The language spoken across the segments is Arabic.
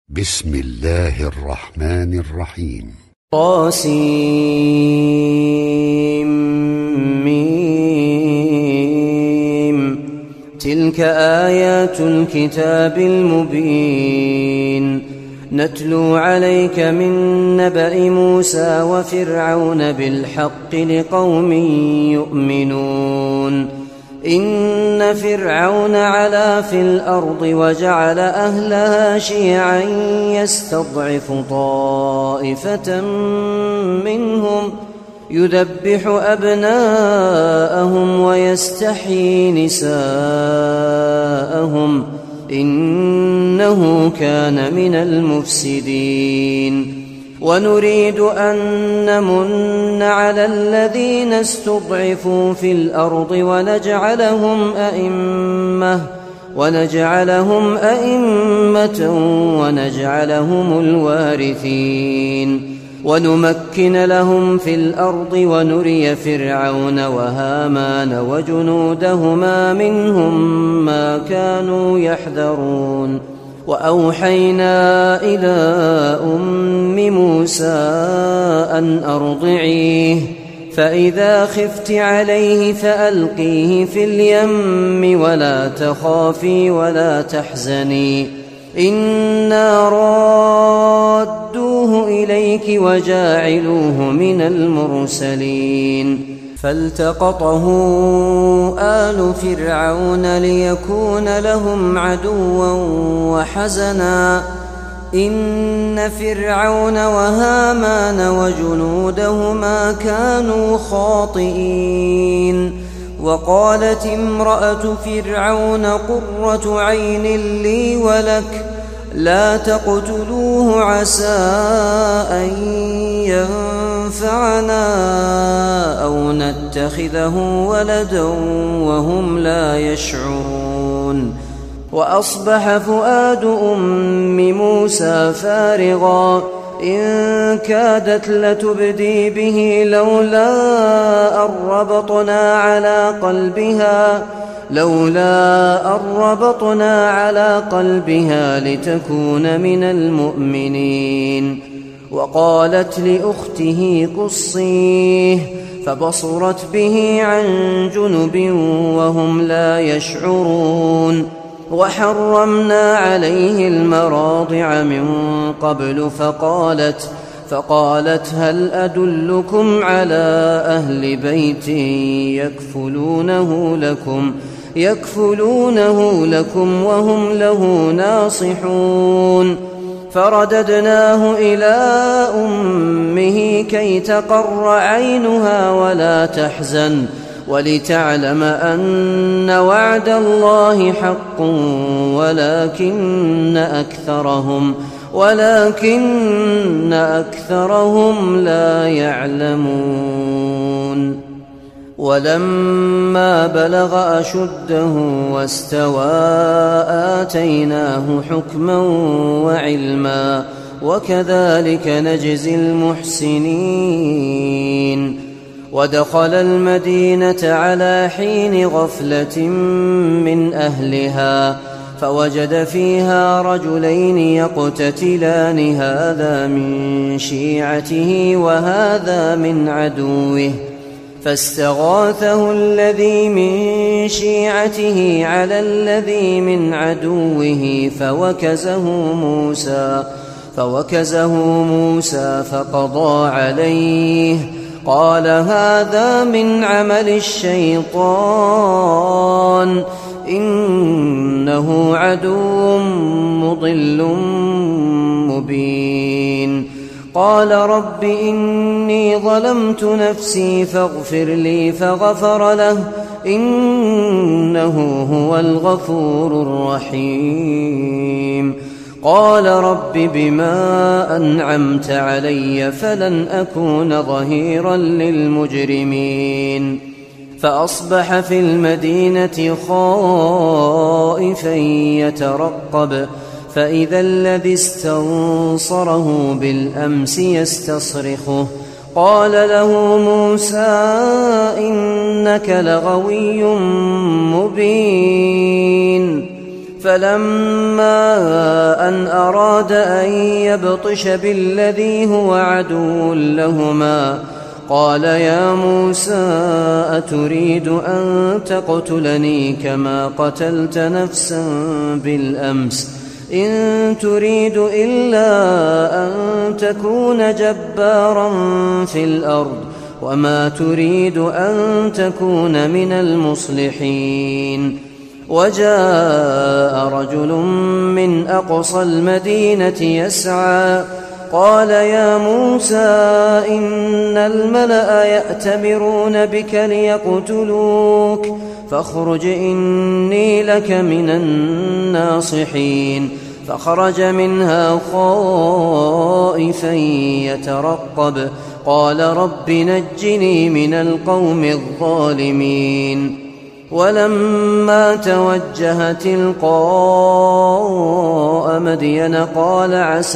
بسم الله الرحمن الرحيم. طاسيم. تلك آيات الكتاب المبين. نتلو عليك من نبأ موسى وفرعون بالحق لقوم يؤمنون. إن فرعون علا في الأرض وجعل أهلها شيعا يستضعف طائفة منهم يذبح أبناءهم ويستحيي نساءهم إنه كان من المفسدين. ونريد أن نمن على الذين استضعفوا في الأرض ونجعلهم أئمة ونجعلهم الوارثين. ونمكن لهم في الأرض ونري فرعون وهامان وجنودهما منهم ما كانوا يحذرون. وأوحينا إلى أم موسى أن أرضعيه فإذا خفت عليه فألقيه في اليم ولا تخافي ولا تحزني إنا رادوه إليك وجاعلوه من المرسلين. فالتقطه آل فرعون ليكون لهم عدوا وحزنا إن فرعون وهامان وجنودهما كانوا خاطئين. وقالت امرأة فرعون قرة عين لي ولك لا تقتلوه عسى أن ينفعنا أو نتخذه ولدا وهم لا يشعرون. وأصبح فؤاد أم موسى فارغا إن كادت لتبدي به لولا أن ربطنا على قلبها لتكون من المؤمنين. وقالت لأخته قصيه فبصرت به عن جنب وهم لا يشعرون. وحرمنا عليه المراضع من قبل فقالت هل أدلكم على أهل بيت يكفلونه لكم وهم له ناصحون. فرددناه إلى أمه كي تقر عينها ولا تحزن ولتعلم أن وعد الله حق ولكن أكثرهم لا يعلمون. ولما بلغ أشده واستوى آتيناه حكما وعلما وكذلك نجزي المحسنين. ودخل المدينة على حين غفلة من أهلها فوجد فيها رجلين يقتتلان هذا من شيعته وهذا من عدوه فاستغاثه الذي من شيعته على الذي من عدوه فوكزه موسى فقضى عليه قال هذا من عمل الشيطان إنه عدو مضل مبين. قال رب إني ظلمت نفسي فاغفر لي فغفر له إنه هو الغفور الرحيم. قال رب بما أنعمت علي فلن أكون ظهيرا للمجرمين. فأصبح في المدينة خائفا يترقب فإذا الذي استنصره بالأمس يستصرخه قال له موسى إنك لغوي مبين. فلما أن أراد أن يبطش بالذي هو عدو لهما قال يا موسى أتريد أن تقتلني كما قتلت نفسا بالأمس إن تريد إلا أن تكون جبارا في الأرض وما تريد أن تكون من المصلحين وجاء رجل من أقصى المدينة يسعى قال يا موسى إن الملأ يأتمرون بك ليقتلوك فاخرج إني لك من الناصحين فخرج منها خائفا يترقب قال رب نجني من القوم الظالمين ولما توجه تلقاء مدين قال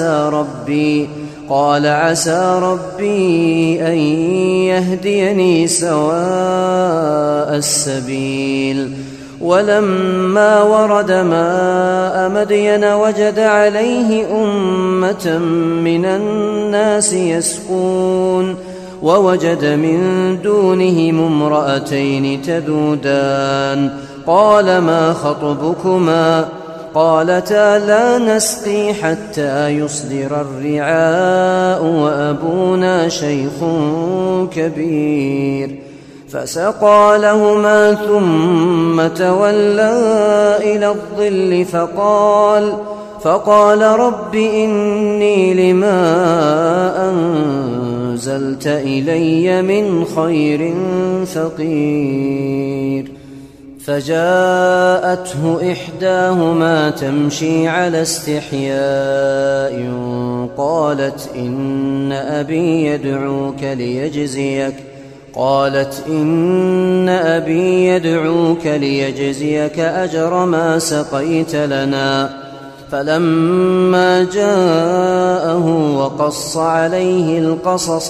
عسى ربي أن يهديني سواء السبيل ولما ورد ماء مدين وجد عليه أمة من الناس يسقون ووجد من دونهم امرأتين تذودان قال ما خطبكما قالتا لا نسقي حتى يصدر الرعاء وأبونا شيخ كبير فسقى لهما ثم تولى إلى الظل فقال رب إني لما أنزلت إلي من خير فقير فجاءته إحداهما تمشي على استحياء قالت إن أبي يدعوك ليجزيك أجر ما سقيت لنا فلما جاءه وقص عليه القصص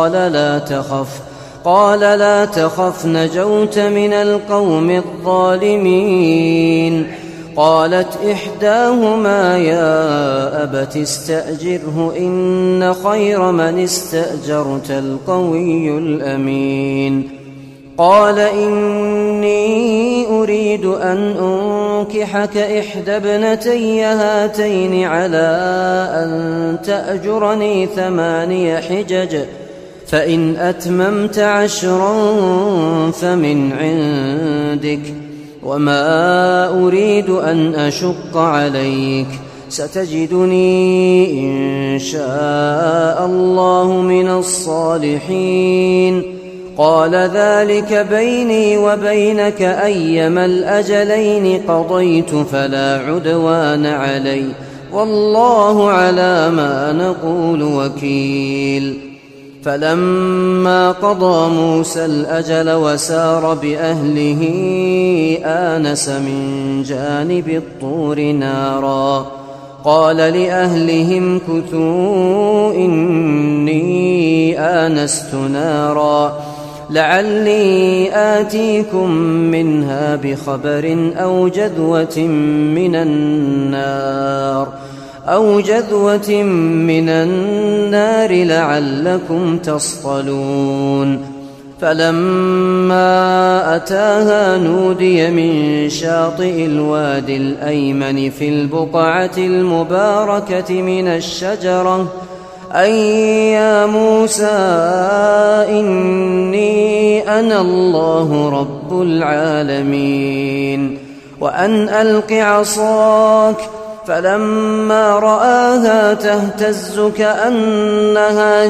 قال لا تخف نجوت من القوم الظالمين قالت إحداهما يا أبت استأجره إن خير من استأجرت القوي الأمين قال إني أريد أن أنكحك إحدى ابنتي هاتين على أن تأجرني 8 حجج فإن أتممت 10 فمن عندك وما أريد أن أشق عليك ستجدني إن شاء الله من الصالحين قال ذلك بيني وبينك أيما الأجلين قضيت فلا عدوان علي والله على ما نقول وكيل فلما قضى موسى الأجل وسار بأهله آنس من جانب الطور نارا قال لأهلهم كثوا إني آنست نارا لعلي آتيكم منها بخبر أو جذوة من النار لعلكم تصطلون فلما أتاها نودي من شاطئ الوادي الأيمن في البقعة المباركة من الشجرة أن يا موسى إني أنا الله رب العالمين وأن ألق عصاك فلما رآها تهتز كأنها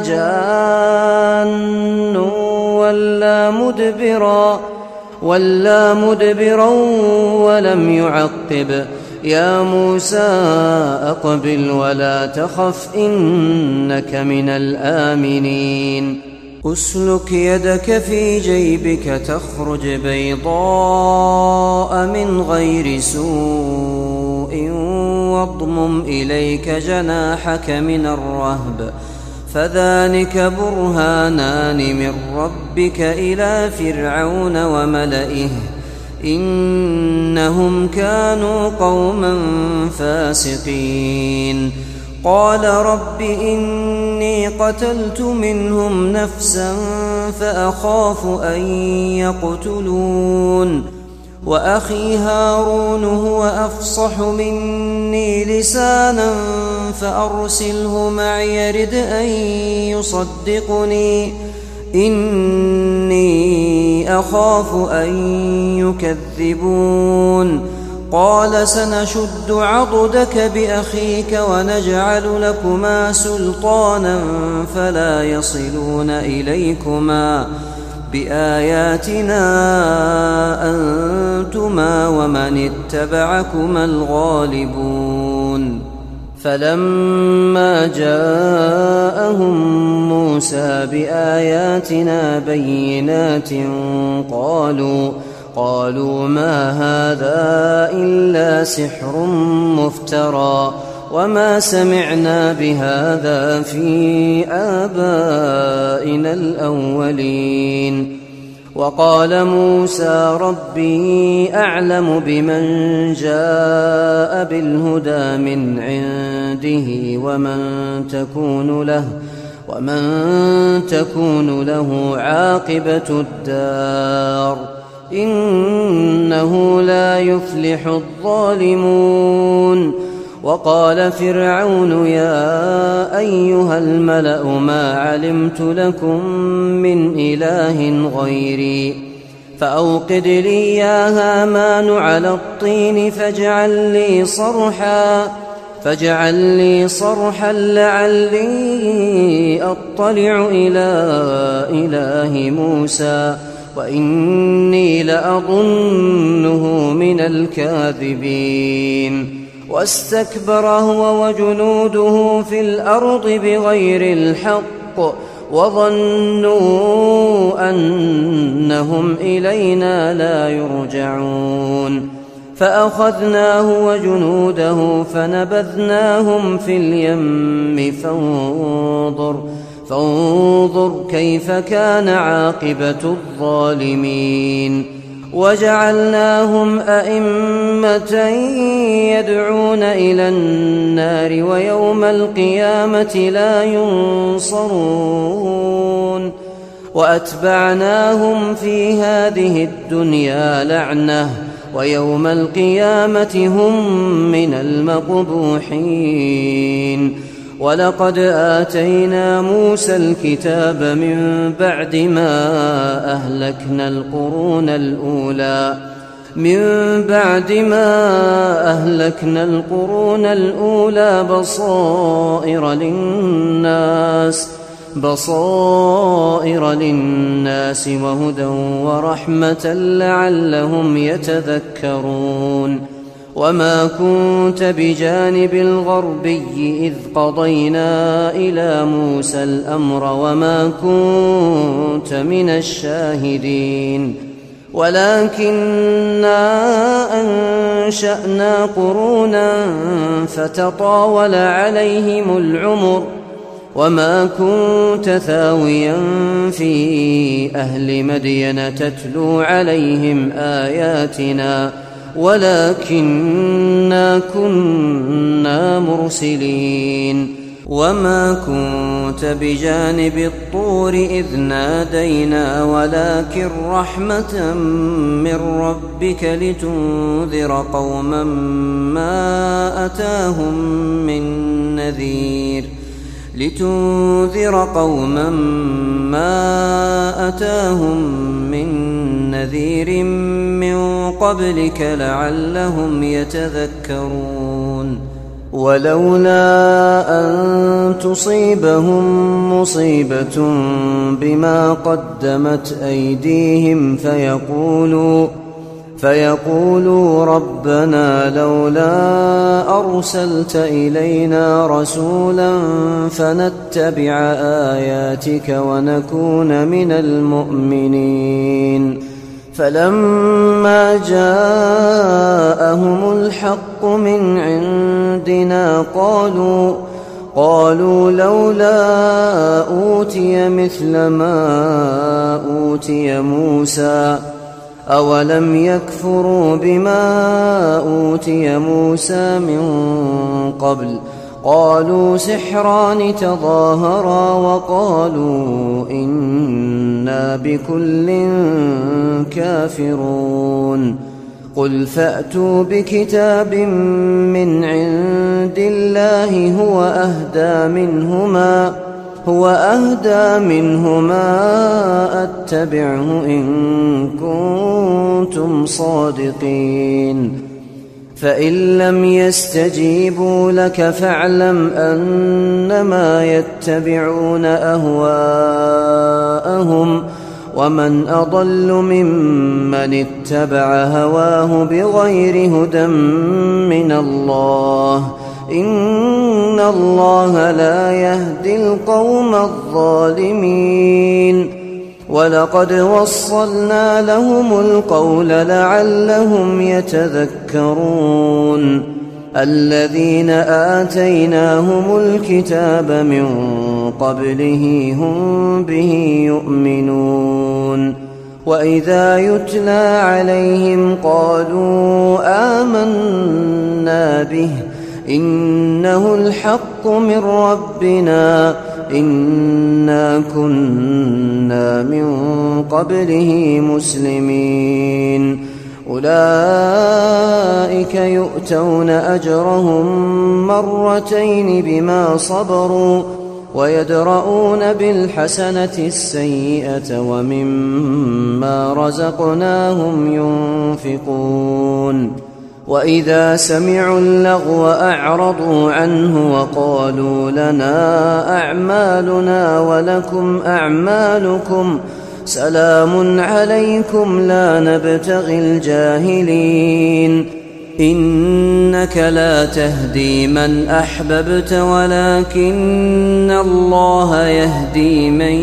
جان ولا مدبرا ولم يعقب يا موسى أقبل ولا تخف إنك من الآمنين أسلك يدك في جيبك تخرج بيضاء من غير سوء واضمم إليك جناحك من الرهب فذلك برهانان من ربك إلى فرعون وملئه إنهم كانوا قوما فاسقين. قال رب إني قتلت منهم نفسا فأخاف أن يقتلون وأخي هارون هو أفصح مني لسانا فأرسله معي يرد أن يصدقني إني أخاف أن يكذبون. قال سنشد عضدك بأخيك ونجعل لكما سلطانا فلا يصلون إليكما بآياتنا أنتما ومن اتبعكما الغالبون. فلما جاءهم موسى بآياتنا بينات قالوا ما هذا إلا سحر مفترى وما سمعنا بهذا في آبائنا الأولين. وقال موسى ربي أعلم بمن جاء بالهدى من عنده ومن تكون له عاقبة الدار إنه لا يفلح الظالمون. وقال فرعون يا أيها الملأ ما علمت لكم من إله غيري فأوقد لي يا هامان على الطين فاجعل لي صرحا لعلي أطلع إلى إله موسى وإني لأظنه من الكاذبين. واستكبر هو وجنوده في الأرض بغير الحق وظنوا أنهم إلينا لا يرجعون. فأخذناه وجنوده فنبذناهم في اليم فانظر كيف كان عاقبة الظالمين. وجعلناهم أئمة يدعون إلى النار ويوم القيامة لا ينصرون. وأتبعناهم في هذه الدنيا لعنة ويوم القيامة هم من المقبوحين. ولقد آتينا موسى الكتاب من بعد ما أهلكنا القرون الأولى بصائر للناس وهدى ورحمة لعلهم يتذكرون. وما كنت بجانب الغربي إذ قضينا إلى موسى الأمر وما كنت من الشاهدين ولكننا أنشأنا قرونا فتطاول عليهم العمر وما كنت ثاويا في أهل مدين تتلو عليهم آياتنا ولكننا كنا مرسلين. وما كنت بجانب الطور إذ نادينا ولكن رحمة من ربك لتنذر قوما ما أتاهم من نذير من قبلك لعلهم يتذكرون. ولولا أن تصيبهم مصيبة بما قدمت أيديهم فيقولوا ربنا لولا أرسلت إلينا رسولا فنتبع آياتك ونكون من المؤمنين. فلما جاءهم الحق من عندنا قالوا لولا أوتي مثل ما أوتي موسى أولم يكفروا بما أوتي موسى من قبل قالوا سحران تظاهرا وقالوا إنا بكل كافرون قل فأتوا بكتاب من عند الله هو أهدى منهما أتبعه إن كنتم صادقين فإن لم يستجيبوا لك فاعلم أنما يتبعون أهواءهم ومن أضل ممن اتبع هواه بغير هدى من الله إن الله لا يهدي القوم الظالمين ولقد وصلنا لهم القول لعلهم يتذكرون الذين آتيناهم الكتاب من قبله هم به يؤمنون وإذا يتلى عليهم قالوا آمنا به إنه الحق من ربنا إنا كنا من قبله مسلمين أولئك يؤتون أجرهم مرتين بما صبروا ويدرؤون بالحسنة السيئة ومما رزقناهم ينفقون وإذا سمعوا اللغو أعرضوا عنه وقالوا لنا أعمالنا ولكم أعمالكم سلام عليكم لا نبتغي الجاهلين إنك لا تهدي من أحببت ولكن الله يهدي من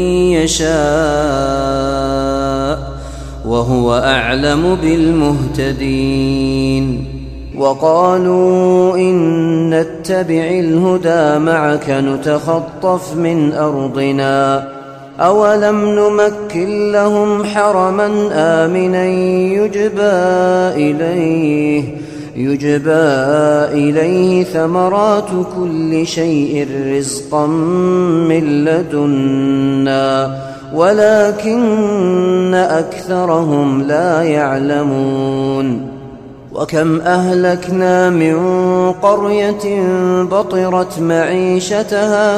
يشاء وهو أعلم بالمهتدين وقالوا إن نتبع الهدى معك نتخطف من أرضنا أولم نمكن لهم حرما آمنا يجبى إليه ثمرات كل شيء رزقا من لدنا ولكن أكثرهم لا يعلمون وكم أهلكنا من قرية بطرت معيشتها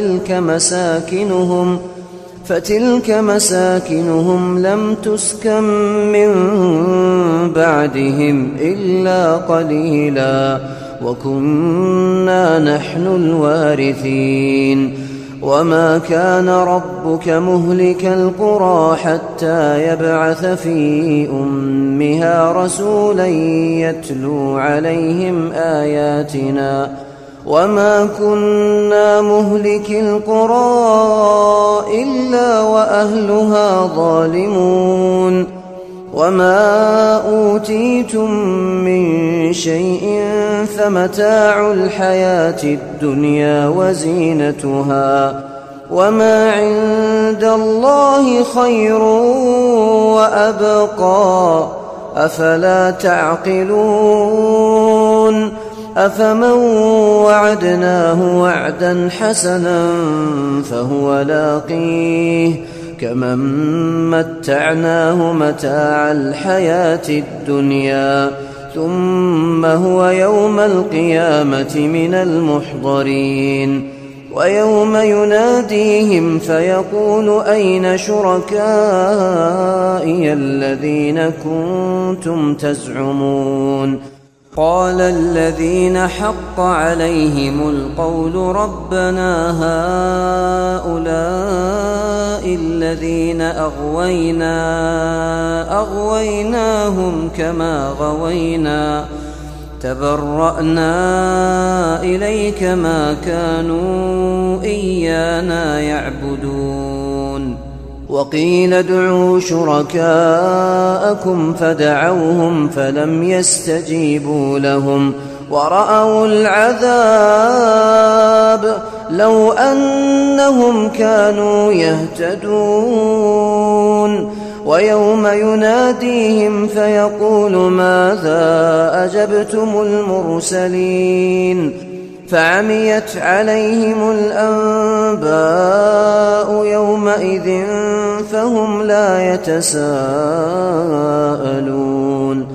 فتلك مساكنهم لم تسكن من بعدهم إلا قليلا وكنا نحن الوارثين وما كان ربك مهلك القرى حتى يبعث في أمها رسولا يتلو عليهم آياتنا وما كنا مهلك القرى إلا وأهلها ظالمون وما أوتيتم من شيء فمتاع الحياة الدنيا وزينتها وما عند الله خير وأبقى أفلا تعقلون أفمن وعدناه وعدا حسنا فهو لاقيه كمن متعناه متاع الحياة الدنيا ثم هو يوم القيامة من المحضرين ويوم يناديهم فيقول أين شركائي الذين كنتم تزعمون قال الذين حق عليهم القول ربنا هؤلاء الذين أغويناهم كما غوينا تبرأنا إليك ما كانوا إيانا يعبدون وقيل ادعوا شركاءكم فدعوهم فلم يستجيبوا لهم ورأوا العذاب لو أنهم كانوا يهتدون ويوم يناديهم فيقول ماذا أجبتم المرسلين فعميت عليهم الأنباء يومئذ فهم لا يتساءلون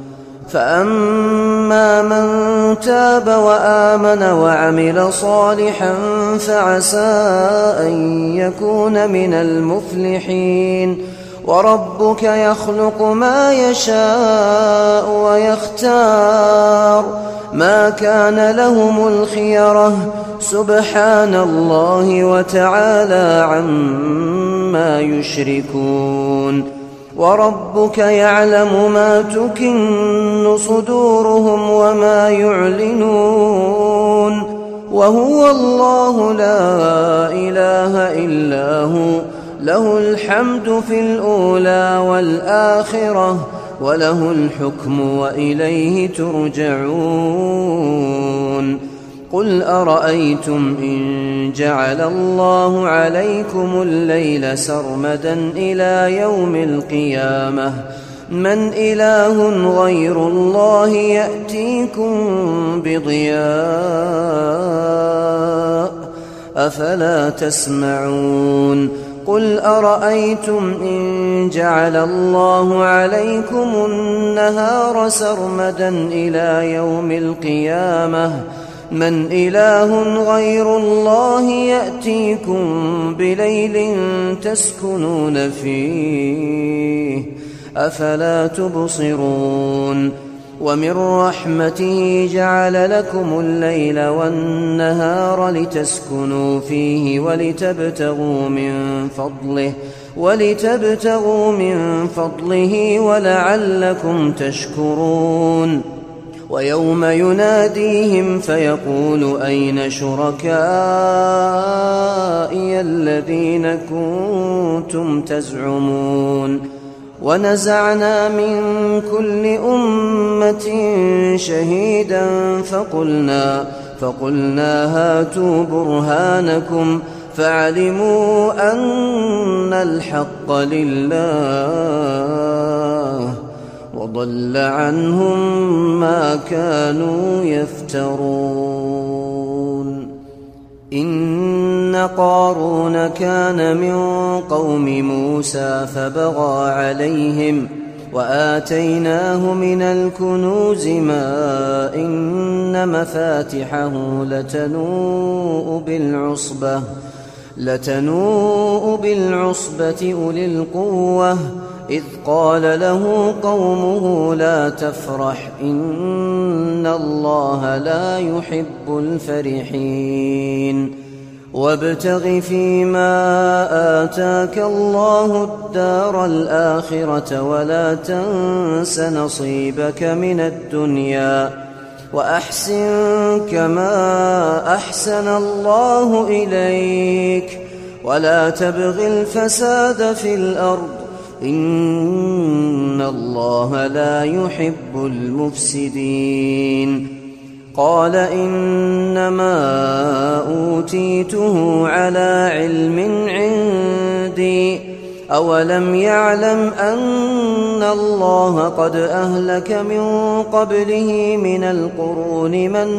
فأما من تاب وآمن وعمل صالحا فعسى أن يكون من المفلحين وربك يخلق ما يشاء ويختار ما كان لهم الخيرة سبحان الله وتعالى عما يشركون وربك يعلم ما تكن صدورهم وما يعلنون وهو الله لا إله إلا هو له الحمد في الأولى والآخرة وله الحكم وإليه ترجعون قل أرأيتم إن جعل الله عليكم الليل سرمدا إلى يوم القيامة من إله غير الله يأتيكم بضياء أفلا تسمعون قل أرأيتم إن جعل الله عليكم النهار سرمدا إلى يوم القيامة من إله غير الله يأتيكم بليل تسكنون فيه أفلا تبصرون ومن رحمته جعل لكم الليل والنهار لتسكنوا فيه ولتبتغوا من فضله ولعلكم تشكرون ويوم يناديهم فيقول أين شركائي الذين كنتم تزعمون ونزعنا من كل أمة شهيدا فقلنا هاتوا برهانكم فعلموا أن الحق لله وضل عنهم ما كانوا يفترون إن قارون كان من قوم موسى فبغى عليهم وآتيناه من الكنوز ما إن مفاتحه لتنوء بالعصبة أولي القوة إذ قال له قومه لا تفرح إن الله لا يحب الفرحين وابتغ فيما آتاك الله الدار الآخرة ولا تنس نصيبك من الدنيا وأحسن كما أحسن الله إليك ولا تبغ الفساد في الأرض إن الله لا يحب المفسدين قال إنما أوتيته على علم عندي أولم يعلم أن الله قد أهلك من قبله من القرون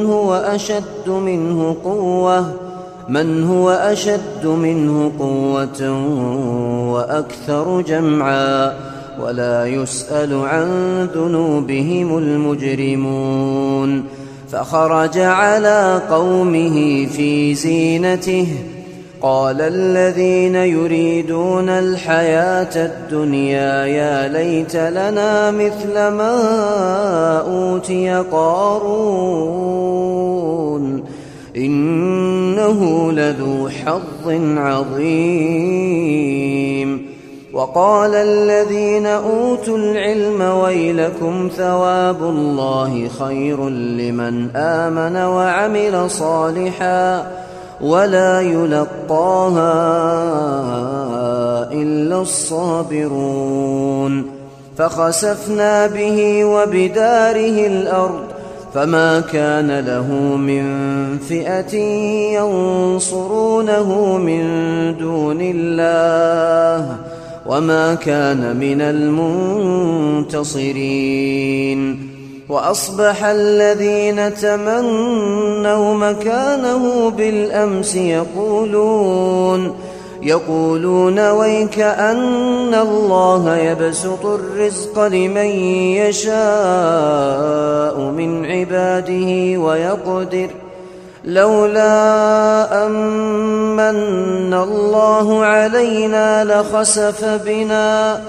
من هو أشد منه قوة وأكثر جمعا ولا يسأل عن ذنوبهم المجرمون فخرج على قومه في زينته قال الذين يريدون الحياة الدنيا يا ليت لنا مثل ما أوتي قارون إنه لذو حظ عظيم وقال الذين أوتوا العلم ويلكم ثواب الله خير لمن آمن وعمل صالحا ولا يلقاها إلا الصابرون فخسفنا به وبداره الأرض فما كان له من فئة ينصرونه من دون الله وما كان من المنتصرين. وأصبح الذين تمنوا مكانه بالأمس يقولون ويك أن الله يبسط الرزق لمن يشاء من عباده ويقدر لولا أمن الله علينا لخسف بنا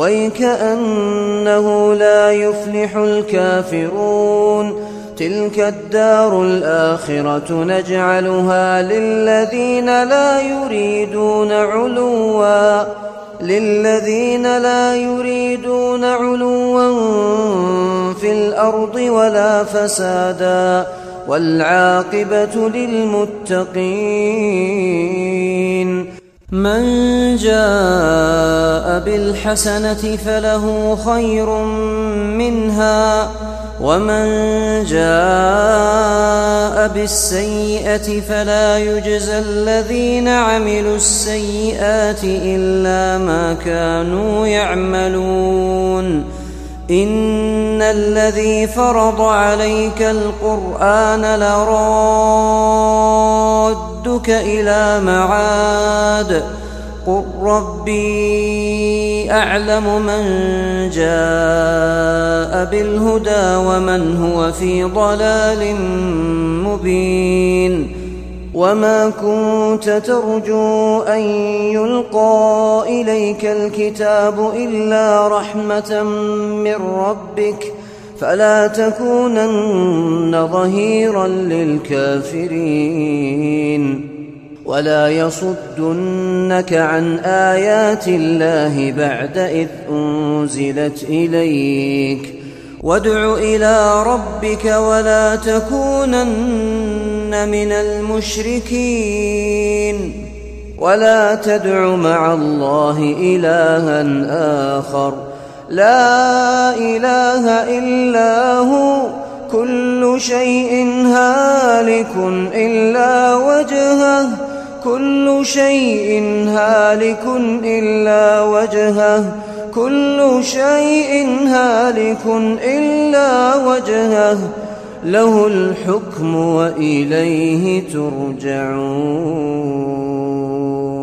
ويكأنه لا يفلح الكافرون. تلك الدار الآخرة نجعلها للذين لا يريدون علوا في الأرض ولا فسادا والعاقبة للمتقين. من جاء بالحسنة فله خير منها ومن جاء بالسيئة فلا يجزى الذين عملوا السيئات إلا ما كانوا يعملون. إن الذي فرض عليك القرآن لرادك إلى معاد قل ربي أعلم من جاء بالهدى ومن هو في ضلال مبين. وما كنت ترجو أن يلقى إليك الكتاب إلا رحمة من ربك فلا تكونن ظهيرا للكافرين. ولا يصدنك عن آيات الله بعد إذ أنزلت إليك وادع إلى ربك ولا تكونن من المشركين. ولا تدع مع الله إلها آخر لا إله إلا هو كل شيء هالك إلا وجهه كل شيء هالك إلا وجهه له الحكم وإليه ترجعون.